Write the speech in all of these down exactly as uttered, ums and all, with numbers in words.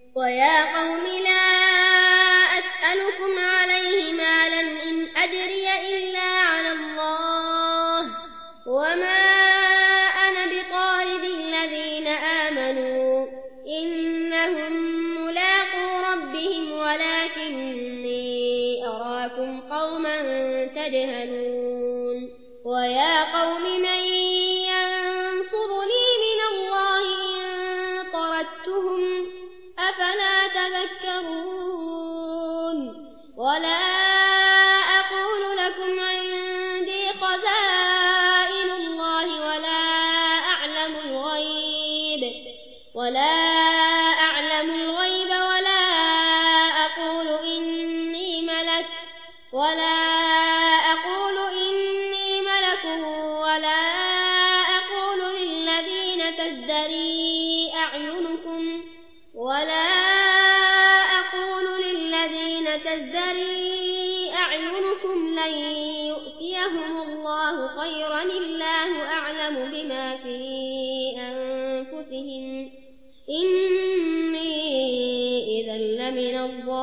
ويا قوم لا أسألكم عليه مالا إن أجري إلا على الله وما أنا بطارد الذين آمنوا إنهم ملاقو ربهم ولكني أراكم قوما تجهلون ويا قوم من ينصرني من الله إن طردتهم أفلا تذكرون ولا أقول لكم عندي خزائن الله ولا أعلم الغيب ولا أعلم الغيب ولا أقول إني ملك ولا أقول إني ملك ولا أقول للذين تزدري أعينكم ولا أقول للذين تزدري أعينكم لن يؤتيهم الله خيرا الله أعلم بما في أنفسهم إني إذا لمن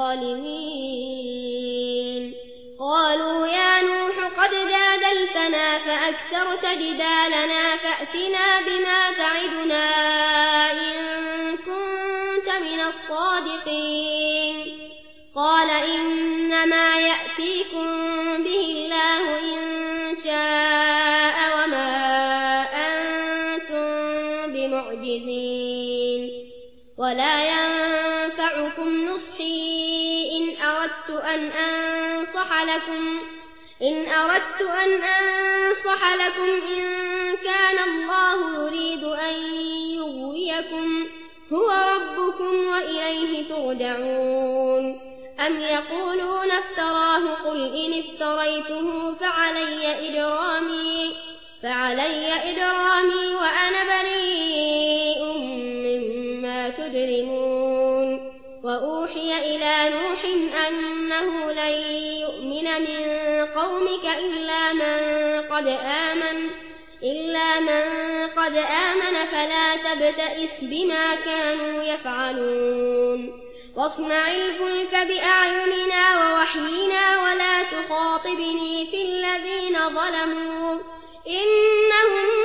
الظالمين قالوا يا نوح قد جادلتنا فأكثرت جدالنا فأتنا بما تعدنا إن كنت من الصادقين قال إنما يأتيكم به الله إن شاء وما أنتم بمعجزين ولا ينفعكم نصحي إن أردت أن أنصح لكم إن أردت أن أنصح لكم إن كان الله يريد أن يغويكم هو ربكم وإليه ترجعون أم يقولون افتراه قل إن افتريته فعلي إجرامي فعلي إجرامي وأنا بريء مما تجرمون وأوحي إلى نوح أنه لن يؤمن من قومك إلا من قد آمن إلا من قد آمن فلا تبتئس بما كانوا يفعلون واصنع الفلك بأعيننا ووحينا ولا تخاطبني في الذين ظلموا إنهم